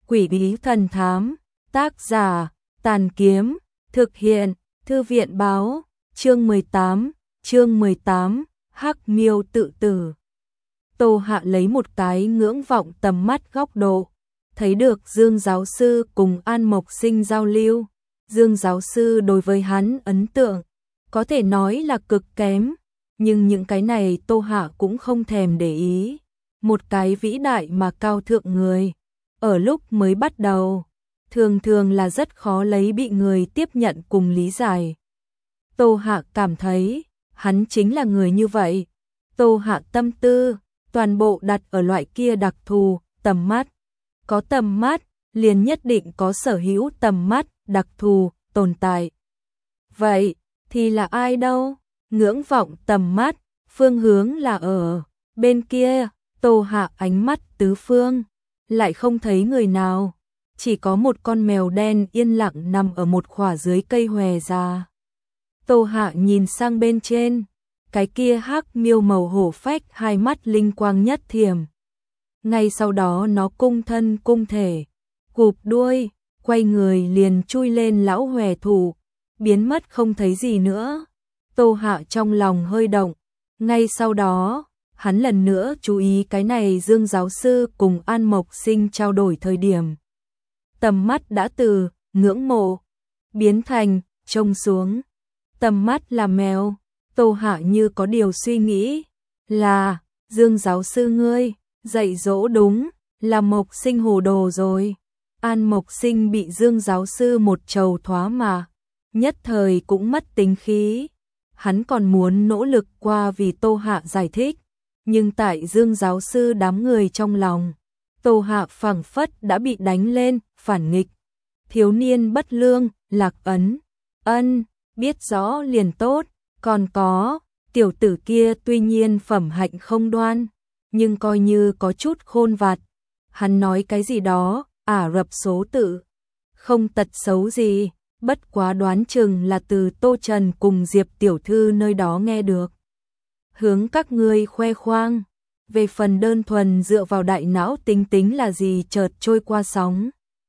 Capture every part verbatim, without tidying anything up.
Quỷ bí thần thám, tác giả, Tàn Kiếm, thực hiện, Thư viện báo, chương mười tám, chương mười tám, Hắc Miêu tự tử. Tô Hạ lấy một cái ngưỡng vọng tầm mắt góc độ, thấy được Dương giáo sư cùng An Mộc Sinh giao lưu. Dương giáo sư đối với hắn ấn tượng, có thể nói là cực kém, nhưng những cái này Tô Hạ cũng không thèm để ý. Một cái vĩ đại mà cao thượng người, ở lúc mới bắt đầu, thường thường là rất khó lấy bị người tiếp nhận cùng lý giải. Tô Hạ cảm thấy, hắn chính là người như vậy. Tô Hạ tâm tư, toàn bộ đặt ở loại kia đặc thù, tầm mắt. Có tầm mắt, liền nhất định có sở hữu tầm mắt, đặc thù, tồn tại. Vậy, thì là ai đâu? Ngưỡng vọng tầm mắt, phương hướng là ở bên kia. Tô Hạ ánh mắt tứ phương, lại không thấy người nào. Chỉ có một con mèo đen yên lặng nằm ở một khỏa dưới cây hòe già. Tô Hạ nhìn sang bên trên, cái kia hắc miêu màu hổ phách hai mắt linh quang nhất thiểm. Ngay sau đó nó cung thân cung thể, cụp đuôi, quay người liền chui lên lão hòe thủ, biến mất không thấy gì nữa. Tô Hạ trong lòng hơi động, ngay sau đó, hắn lần nữa chú ý cái này Dương giáo sư cùng An Mộc Sinh trao đổi thời điểm. Tầm mắt đã từ ngưỡng mộ biến thành trông xuống. Tầm mắt là mèo. Tô Hạ như có điều suy nghĩ, là Dương giáo sư ngươi dạy dỗ đúng, là Mộc Sinh hồ đồ rồi. An Mộc Sinh bị Dương giáo sư một trầu thoá mà, nhất thời cũng mất tính khí. Hắn còn muốn nỗ lực qua vì Tô Hạ giải thích, nhưng tại Dương giáo sư đám người trong lòng, Tô Hạ phảng phất đã bị đánh lên, phản nghịch. Thiếu niên bất lương, Lạc Ấn, ân, biết rõ liền tốt, còn có, tiểu tử kia tuy nhiên phẩm hạnh không đoan, nhưng coi như có chút khôn vặt. Hắn nói cái gì đó, Ả Rập số tự, không tật xấu gì, bất quá đoán chừng là từ Tô Trần cùng Diệp tiểu thư nơi đó nghe được. Hướng các ngươi khoe khoang, về phần đơn thuần dựa vào đại não tính tính là gì chợt trôi qua sóng.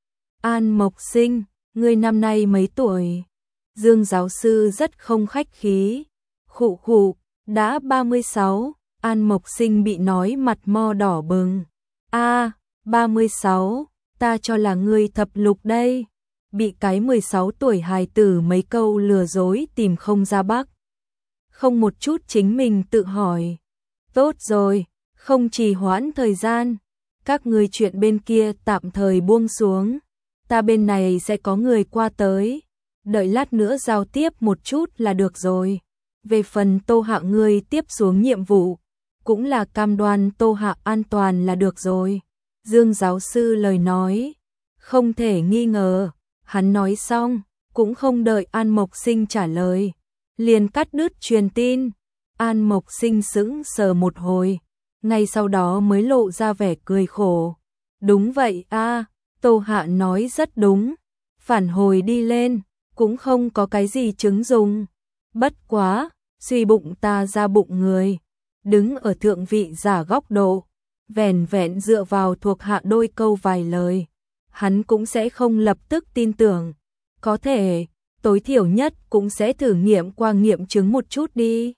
An Mộc Sinh, ngươi năm nay mấy tuổi? Dương giáo sư rất không khách khí. Khụ khụ, đã ba mươi sáu. An Mộc Sinh bị nói mặt mo đỏ bừng. A, à, ba mươi sáu, ta cho là ngươi thập lục đây. Bị cái mười sáu tuổi hài tử mấy câu lừa dối tìm không ra bắc. Không một chút chính mình tự hỏi. Tốt rồi, không trì hoãn thời gian. Các ngươi chuyện bên kia tạm thời buông xuống. Ta bên này sẽ có người qua tới. Đợi lát nữa giao tiếp một chút là được rồi. Về phần Tô Hạ ngươi tiếp xuống nhiệm vụ, cũng là cam đoan Tô Hạ an toàn là được rồi. Dương giáo sư lời nói, không thể nghi ngờ. Hắn nói xong, cũng không đợi An Mộc Sinh trả lời, liền cắt đứt truyền tin. An Mộc Sinh sững sờ một hồi, ngay sau đó mới lộ ra vẻ cười khổ. Đúng vậy a, Tô Hạ nói rất đúng. Phản hồi đi lên, cũng không có cái gì chứng dùng. Bất quá, suy bụng ta ra bụng người, đứng ở thượng vị giả góc độ, vẻn vẹn dựa vào thuộc hạ đôi câu vài lời, hắn cũng sẽ không lập tức tin tưởng. Có thể, tối thiểu nhất cũng sẽ thử nghiệm qua nghiệm chứng một chút đi.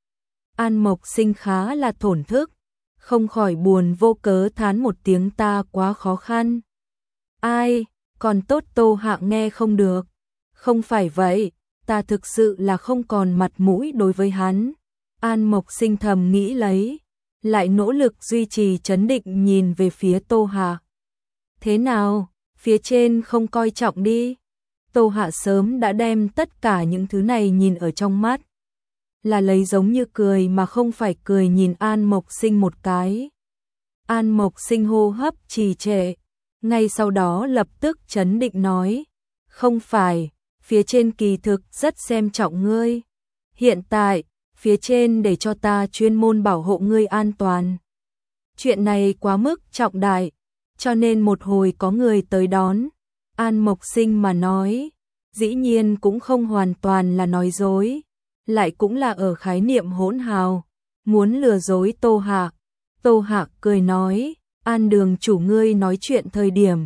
An Mộc Sinh khá là thổn thức, không khỏi buồn vô cớ thán một tiếng ta quá khó khăn. Ai, còn tốt Tô Hạ nghe không được. Không phải vậy, ta thực sự là không còn mặt mũi đối với hắn. An Mộc Sinh thầm nghĩ lấy, lại nỗ lực duy trì trấn định nhìn về phía Tô Hạ. Thế nào, phía trên không coi trọng đi. Tô Hạ sớm đã đem tất cả những thứ này nhìn ở trong mắt. Là lấy giống như cười mà không phải cười nhìn An Mộc Sinh một cái. An Mộc Sinh hô hấp trì trệ, ngay sau đó lập tức trấn định nói. Không phải, phía trên kỳ thực rất xem trọng ngươi. Hiện tại, phía trên để cho ta chuyên môn bảo hộ ngươi an toàn. Chuyện này quá mức trọng đại, cho nên một hồi có người tới đón. An Mộc Sinh mà nói, dĩ nhiên cũng không hoàn toàn là nói dối, lại cũng là ở khái niệm hỗn hào, muốn lừa dối Tô Hạ. Tô Hạ cười nói, An đường chủ ngươi nói chuyện thời điểm,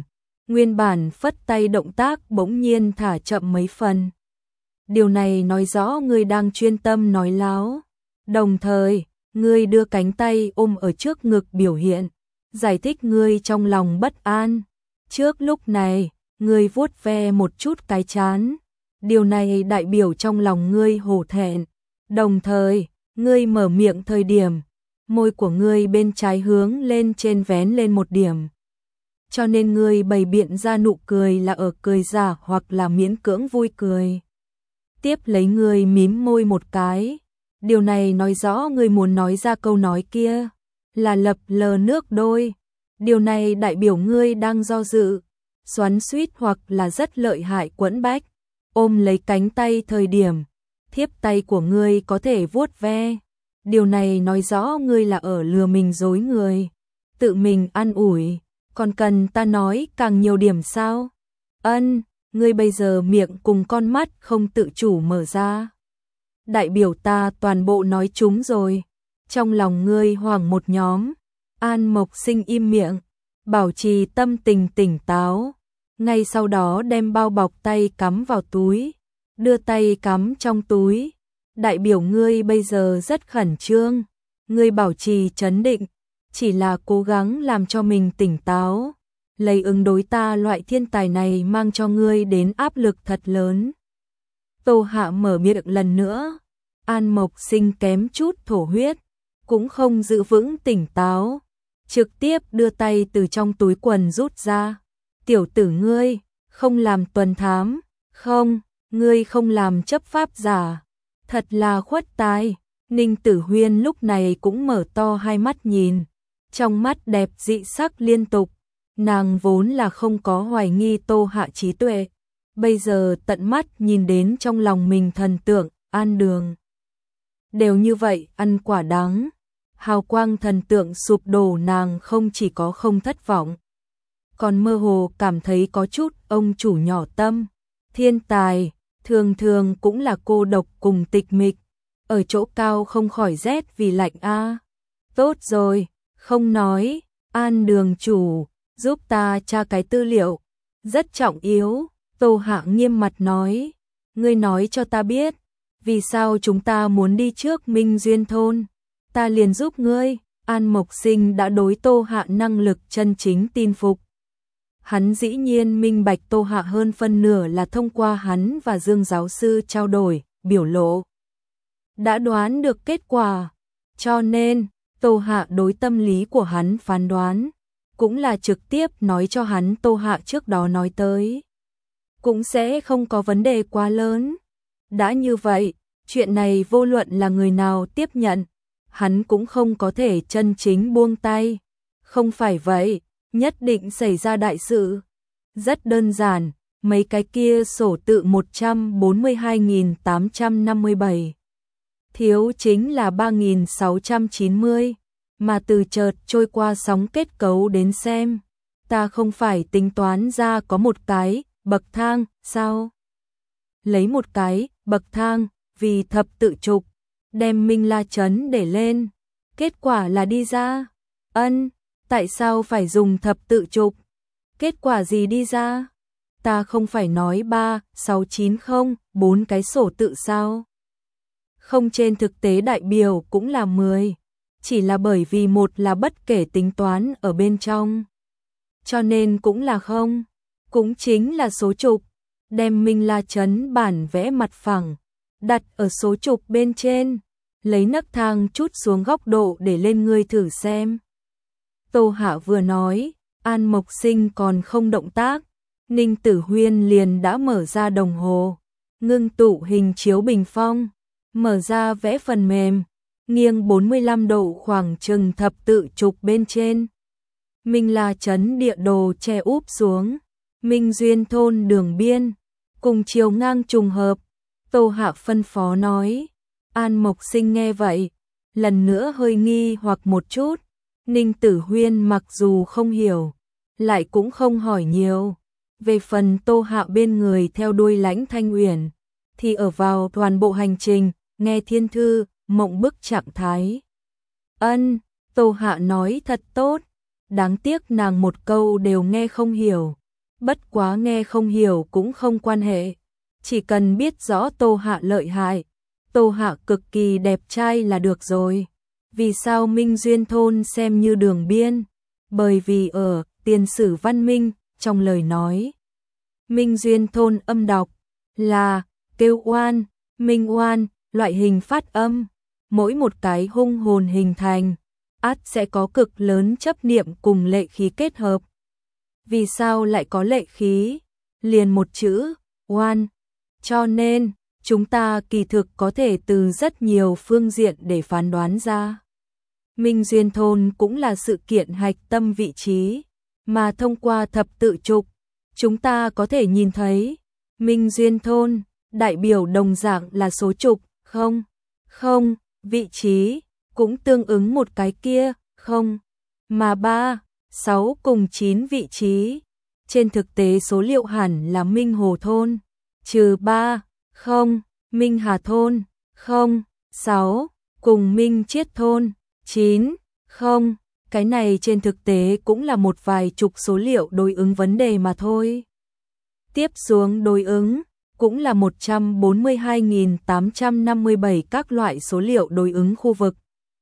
Nguyên bản phất tay động tác bỗng nhiên thả chậm mấy phần. Điều này nói rõ ngươi đang chuyên tâm nói láo. Đồng thời, ngươi đưa cánh tay ôm ở trước ngực biểu hiện, giải thích ngươi trong lòng bất an. Trước lúc này, ngươi vuốt ve một chút cái trán. Điều này đại biểu trong lòng ngươi hổ thẹn. Đồng thời, ngươi mở miệng thời điểm, môi của ngươi bên trái hướng lên trên vén lên một điểm. Cho nên ngươi bày biện ra nụ cười là ở cười giả hoặc là miễn cưỡng vui cười. Tiếp lấy ngươi mím môi một cái. Điều này nói rõ ngươi muốn nói ra câu nói kia là lập lờ nước đôi. Điều này đại biểu ngươi đang do dự, xoắn xuýt hoặc là rất lợi hại quẫn bách. Ôm lấy cánh tay thời điểm, thiếp tay của ngươi có thể vuốt ve. Điều này nói rõ ngươi là ở lừa mình dối người, tự mình an ủi. Còn cần ta nói càng nhiều điểm sao? Ân, ngươi bây giờ miệng cùng con mắt không tự chủ mở ra. Đại biểu ta toàn bộ nói chúng rồi. Trong lòng ngươi hoảng một nhóm. An Mộc Sinh im miệng, bảo trì tâm tình tỉnh táo. Ngay sau đó đem bao bọc tay cắm vào túi, đưa tay cắm trong túi. Đại biểu ngươi bây giờ rất khẩn trương. Ngươi bảo trì trấn định, chỉ là cố gắng làm cho mình tỉnh táo. Lấy ứng đối ta loại thiên tài này mang cho ngươi đến áp lực thật lớn. Tô Hạ mở miệng lần nữa. An Mộc Sinh kém chút thổ huyết, cũng không giữ vững tỉnh táo, trực tiếp đưa tay từ trong túi quần rút ra. Tiểu tử ngươi, không làm tuần thám, không, ngươi không làm chấp pháp giả, thật là khuất tài. Ninh Tử Huyên lúc này cũng mở to hai mắt nhìn, trong mắt đẹp dị sắc liên tục. Nàng vốn là không có hoài nghi Tô Hạ trí tuệ, bây giờ tận mắt nhìn đến trong lòng mình thần tượng, An Đường đều như vậy, ăn quả đắng. Hào quang thần tượng sụp đổ, nàng không chỉ có không thất vọng, còn mơ hồ cảm thấy có chút ông chủ nhỏ tâm. Thiên tài, thường thường cũng là cô độc cùng tịch mịch, ở chỗ cao không khỏi rét vì lạnh a. Tốt rồi, không nói, An Đường chủ, giúp ta tra cái tư liệu, rất trọng yếu. Tô Hạ nghiêm mặt nói, ngươi nói cho ta biết, vì sao chúng ta muốn đi trước Minh Duyên thôn, ta liền giúp ngươi. An Mộc Sinh đã đối Tô Hạ năng lực chân chính tin phục. Hắn dĩ nhiên minh bạch Tô Hạ hơn phân nửa là thông qua hắn và Dương giáo sư trao đổi, biểu lộ. Đã đoán được kết quả, cho nên Tô Hạ đối tâm lý của hắn phán đoán, cũng là trực tiếp nói cho hắn Tô Hạ trước đó nói tới. Cũng sẽ không có vấn đề quá lớn. Đã như vậy, chuyện này vô luận là người nào tiếp nhận, hắn cũng không có thể chân chính buông tay. Không phải vậy, nhất định xảy ra đại sự. Rất đơn giản, mấy cái kia sổ tự một trăm bốn mươi hai nghìn tám trăm năm mươi bảy. Thiếu chính là ba nghìn sáu trăm chín mươi, mà từ chợt trôi qua sóng kết cấu đến xem, ta không phải tính toán ra có một cái bậc thang, sao? Lấy một cái bậc thang, vì thập tự trục, đem Minh La Trấn để lên. Kết quả là đi ra. Ân, tại sao phải dùng thập tự trục? Kết quả gì đi ra? Ta không phải nói ba, sáu, chín không, bốn cái sổ tự sao? Không, trên thực tế đại biểu cũng là mười. Chỉ là bởi vì một là bất kể tính toán ở bên trong, cho nên cũng là không. Cũng chính là số trục. Đem Minh La Trấn bản vẽ mặt phẳng, đặt ở số trục bên trên, lấy nấc thang chút xuống góc độ để lên ngươi thử xem. Tô Hạ vừa nói, An Mộc Sinh còn không động tác, Ninh Tử Huyên liền đã mở ra đồng hồ, ngưng tụ hình chiếu bình phong, mở ra vẽ phần mềm, nghiêng bốn mươi lăm độ khoảng chừng thập tự trục bên trên. Minh La Trấn địa đồ che úp xuống, Minh Duyên thôn đường biên, cùng chiều ngang trùng hợp. Tô Hạ phân phó nói. An Mộc Sinh nghe vậy, lần nữa hơi nghi hoặc một chút. Ninh Tử Huyên mặc dù không hiểu, lại cũng không hỏi nhiều. Về phần Tô Hạ bên người theo đuôi Lãnh Thanh Uyển, thì ở vào toàn bộ hành trình, nghe thiên thư, mộng bức trạng thái. Ân, Tô Hạ nói thật tốt, đáng tiếc nàng một câu đều nghe không hiểu. bất quá nghe không hiểu cũng không quan hệ, chỉ cần biết rõ Tô Hạ lợi hại, Tô Hạ cực kỳ đẹp trai là được rồi. Vì sao Minh Duyên thôn xem như đường biên? Bởi vì ở Tiền Sử Văn Minh, trong lời nói, Minh Duyên thôn âm đọc là kêu oan, minh oan, loại hình phát âm, mỗi một cái hung hồn hình thành, ắt sẽ có cực lớn chấp niệm cùng lệ khí kết hợp. Vì sao lại có lệ khí? Liền một chữ, oan. Cho nên, chúng ta kỳ thực có thể từ rất nhiều phương diện để phán đoán ra. Minh Duyên thôn cũng là sự kiện hạch tâm vị trí, mà thông qua thập tự trục, chúng ta có thể nhìn thấy, Minh Duyên thôn, đại biểu đồng dạng là số trục, không, không, vị trí, cũng tương ứng một cái kia, không, mà ba, sáu cùng chín vị trí. Trên thực tế số liệu hẳn là Minh Hồ thôn, trừ ba, không, Minh Hà thôn, không, sáu, cùng Minh Chiết thôn, chín, không, cái này trên thực tế cũng là một vài chục số liệu đối ứng vấn đề mà thôi. Tiếp xuống đối ứng, cũng là một trăm bốn mươi hai nghìn tám trăm năm mươi bảy các loại số liệu đối ứng khu vực.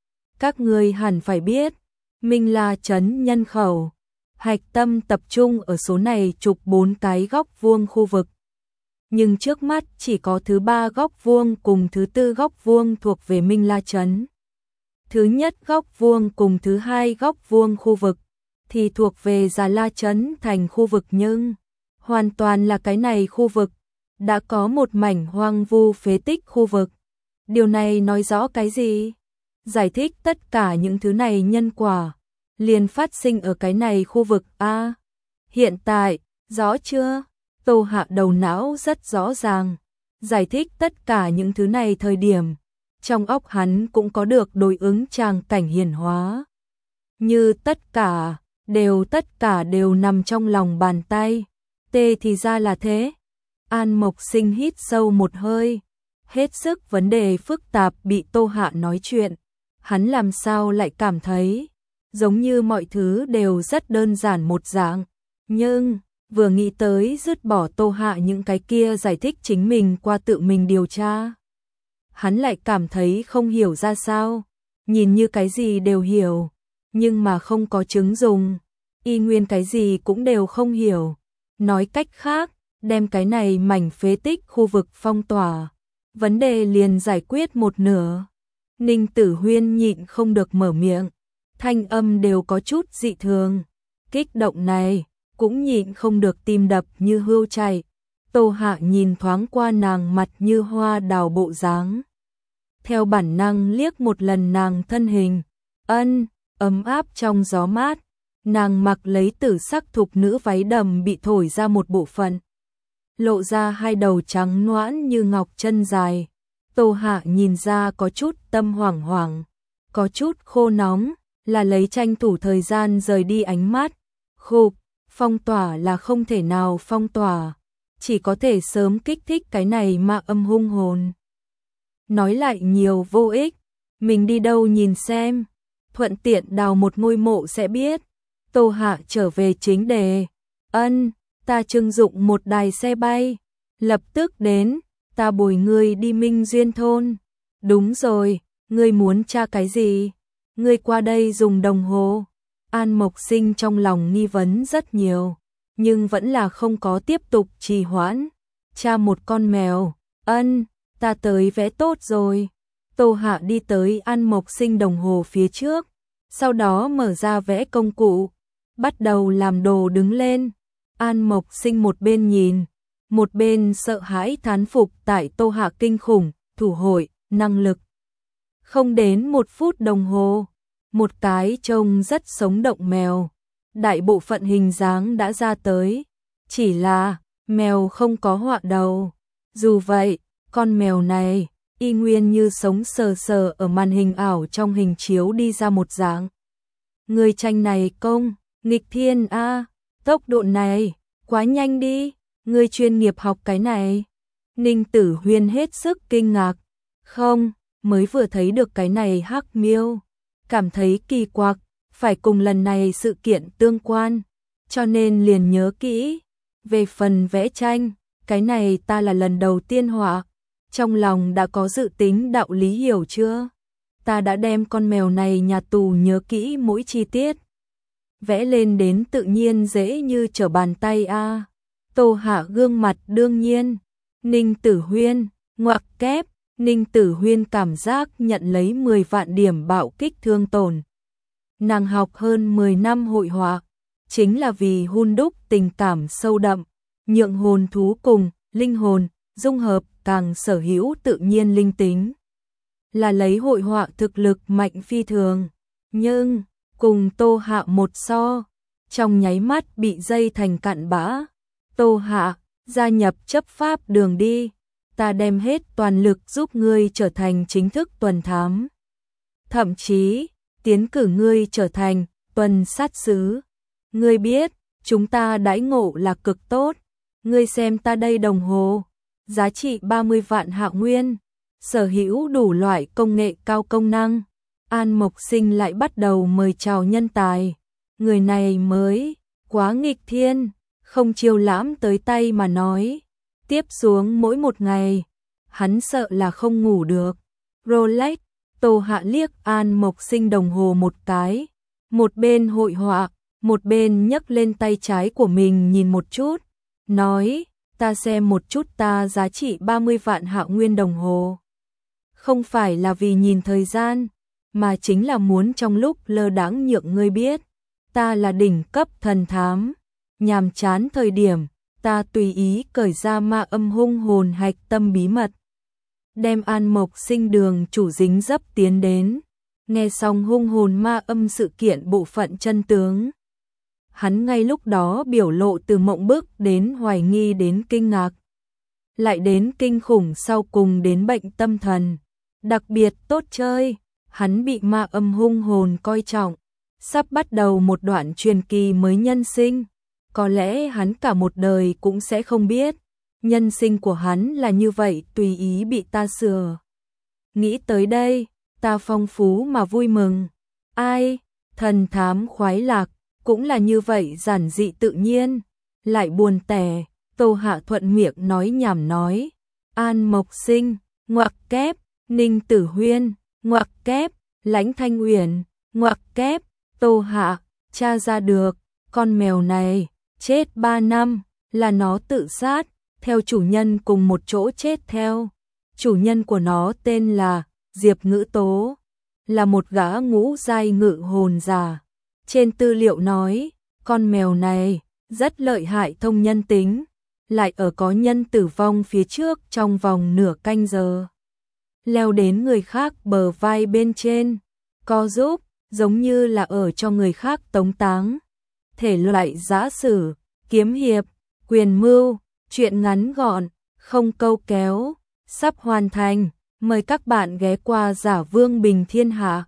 Các người hẳn phải biết, Minh La trấn nhân khẩu, hạch tâm tập trung ở số này chục bốn cái góc vuông khu vực. Nhưng trước mắt chỉ có thứ ba góc vuông cùng thứ tư góc vuông thuộc về Minh La trấn. Thứ nhất góc vuông cùng thứ hai góc vuông khu vực thì thuộc về Già La trấn thành khu vực, nhưng hoàn toàn là cái này khu vực đã có một mảnh hoang vu phế tích khu vực. Điều này nói rõ cái gì? Giải thích tất cả những thứ này nhân quả liền phát sinh ở cái này khu vực a. Hiện tại, rõ chưa? Tô Hạ đầu não rất rõ ràng, giải thích tất cả những thứ này thời điểm, trong óc hắn cũng có được đối ứng tràng cảnh hiển hóa. Như tất cả, đều tất cả đều nằm trong lòng bàn tay. Tê thì ra là thế. An Mộc Sinh hít sâu một hơi, hết sức vấn đề phức tạp bị Tô Hạ nói chuyện. Hắn làm sao lại cảm thấy giống như mọi thứ đều rất đơn giản một dạng, nhưng vừa nghĩ tới dứt bỏ Tô Hạ những cái kia giải thích chính mình qua tự mình điều tra, hắn lại cảm thấy không hiểu ra sao, nhìn như cái gì đều hiểu, nhưng mà không có chứng dùng, y nguyên cái gì cũng đều không hiểu. Nói cách khác, đem cái này mảnh phế tích khu vực phong tỏa, vấn đề liền giải quyết một nửa. Ninh Tử Huyên nhịn không được mở miệng, thanh âm đều có chút dị thường, kích động này, cũng nhịn không được tim đập như hươu chạy. Tô Hạ nhìn thoáng qua nàng mặt như hoa đào bộ dáng, theo bản năng liếc một lần nàng thân hình, ân, ấm áp trong gió mát, nàng mặc lấy tử sắc thục nữ váy đầm bị thổi ra một bộ phận, lộ ra hai đầu trắng nõn như ngọc chân dài. Tô Hạ nhìn ra có chút tâm hoảng hoảng, có chút khô nóng, là lấy tranh thủ thời gian rời đi ánh mắt. Khục, phong tỏa là không thể nào phong tỏa, chỉ có thể sớm kích thích cái này mà âm hung hồn. Nói lại nhiều vô ích, mình đi đâu nhìn xem, thuận tiện đào một ngôi mộ sẽ biết. Tô Hạ trở về chính đề, ân, ta trưng dụng một đài xe bay, lập tức đến. Ta bồi ngươi đi Minh Duyên thôn. Đúng rồi, ngươi muốn tra cái gì? Ngươi qua đây dùng đồng hồ. An Mộc Sinh trong lòng nghi vấn rất nhiều, nhưng vẫn là không có tiếp tục trì hoãn. Tra một con mèo, ân, ta tới vẽ tốt rồi. Tô Hạ đi tới An Mộc Sinh đồng hồ phía trước, sau đó mở ra vẽ công cụ, bắt đầu làm đồ đứng lên. An Mộc Sinh một bên nhìn, một bên sợ hãi thán phục tại Tô Hạ kinh khủng, thủ hội, năng lực. Không đến một phút đồng hồ, một cái trông rất sống động mèo, đại bộ phận hình dáng đã ra tới, chỉ là mèo không có họa đầu. Dù vậy, con mèo này y nguyên như sống sờ sờ ở màn hình ảo trong hình chiếu đi ra một dạng. Người tranh này công, nghịch thiên a, tốc độ này, quá nhanh đi. Ngươi chuyên nghiệp học cái này? Ninh Tử Huyên hết sức kinh ngạc. Không, mới vừa thấy được cái này hắc miêu, cảm thấy kỳ quặc, phải cùng lần này sự kiện tương quan, cho nên liền nhớ kỹ. Về phần vẽ tranh, cái này ta là lần đầu tiên họa, trong lòng đã có dự tính đạo lý hiểu chưa? Ta đã đem con mèo này nhà tù nhớ kỹ mỗi chi tiết. Vẽ lên đến tự nhiên dễ như trở bàn tay a. À. Tô Hạ gương mặt đương nhiên. Ninh Tử Huyên, ngoặc kép, Ninh Tử Huyên cảm giác nhận lấy mười vạn điểm bạo kích thương tổn. Nàng học hơn mười năm hội họa, chính là vì hun đúc tình cảm sâu đậm, nhượng hồn thú cùng, linh hồn, dung hợp càng sở hữu tự nhiên linh tính. Là lấy hội họa thực lực mạnh phi thường, nhưng cùng Tô Hạ một so, trong nháy mắt bị dây thành cặn bã. Tô Hạ, gia nhập chấp pháp đường đi, ta đem hết toàn lực giúp ngươi trở thành chính thức tuần thám. Thậm chí, tiến cử ngươi trở thành tuần sát sứ. Ngươi biết, chúng ta đãi ngộ là cực tốt. Ngươi xem ta đây đồng hồ, giá trị ba mươi vạn hạ nguyên, sở hữu đủ loại công nghệ cao công năng. An Mộc Sinh lại bắt đầu mời chào nhân tài. Người này mới quá nghịch thiên, không chiêu lãm tới tay mà nói. Tiếp xuống mỗi một ngày, hắn sợ là không ngủ được. Rolex, Tô Hạ liếc An Mộc Sinh đồng hồ một cái, một bên hội họa, một bên nhấc lên tay trái của mình nhìn một chút, nói, ta xem một chút ta giá trị ba mươi vạn hạ nguyên đồng hồ. Không phải là vì nhìn thời gian, mà chính là muốn trong lúc lơ đãng nhượng ngươi biết, ta là đỉnh cấp thần thám. Nhàm chán thời điểm, ta tùy ý cởi ra ma âm hung hồn hạch tâm bí mật. Đem An Mộc Sinh đường chủ dính dấp tiến đến, nghe xong hung hồn ma âm sự kiện bộ phận chân tướng. Hắn ngay lúc đó biểu lộ từ mộng bức đến hoài nghi đến kinh ngạc. Lại đến kinh khủng sau cùng đến bệnh tâm thần. Đặc biệt tốt chơi, hắn bị ma âm hung hồn coi trọng. Sắp bắt đầu một đoạn truyền kỳ mới nhân sinh. Có lẽ hắn cả một đời cũng sẽ không biết. Nhân sinh của hắn là như vậy tùy ý bị ta sửa. Nghĩ tới đây, ta phong phú mà vui mừng. Ai, thần thám khoái lạc, cũng là như vậy giản dị tự nhiên. Lại buồn tẻ, Tô Hạ thuận miệng nói nhảm nói. An Mộc Sinh, ngoặc kép, Ninh Tử Huyên, ngoặc kép, Lãnh Thanh Uyển, ngoặc kép, Tô Hạ, tra ra được, con mèo này, chết ba năm, là nó tự sát, theo chủ nhân cùng một chỗ chết theo. Chủ nhân của nó tên là Diệp Ngữ Tố, là một gã ngũ giai ngự hồn giả. Trên tư liệu nói, con mèo này rất lợi hại thông nhân tính, lại ở có nhân tử vong phía trước trong vòng nửa canh giờ. Leo đến người khác bờ vai bên trên, co giúp, giống như là ở cho người khác tống táng. Thể loại giã sử, kiếm hiệp, quyền mưu, truyện ngắn gọn, không câu kéo, sắp hoàn thành. Mời các bạn ghé qua Giả Vương Bình Thiên Hạ.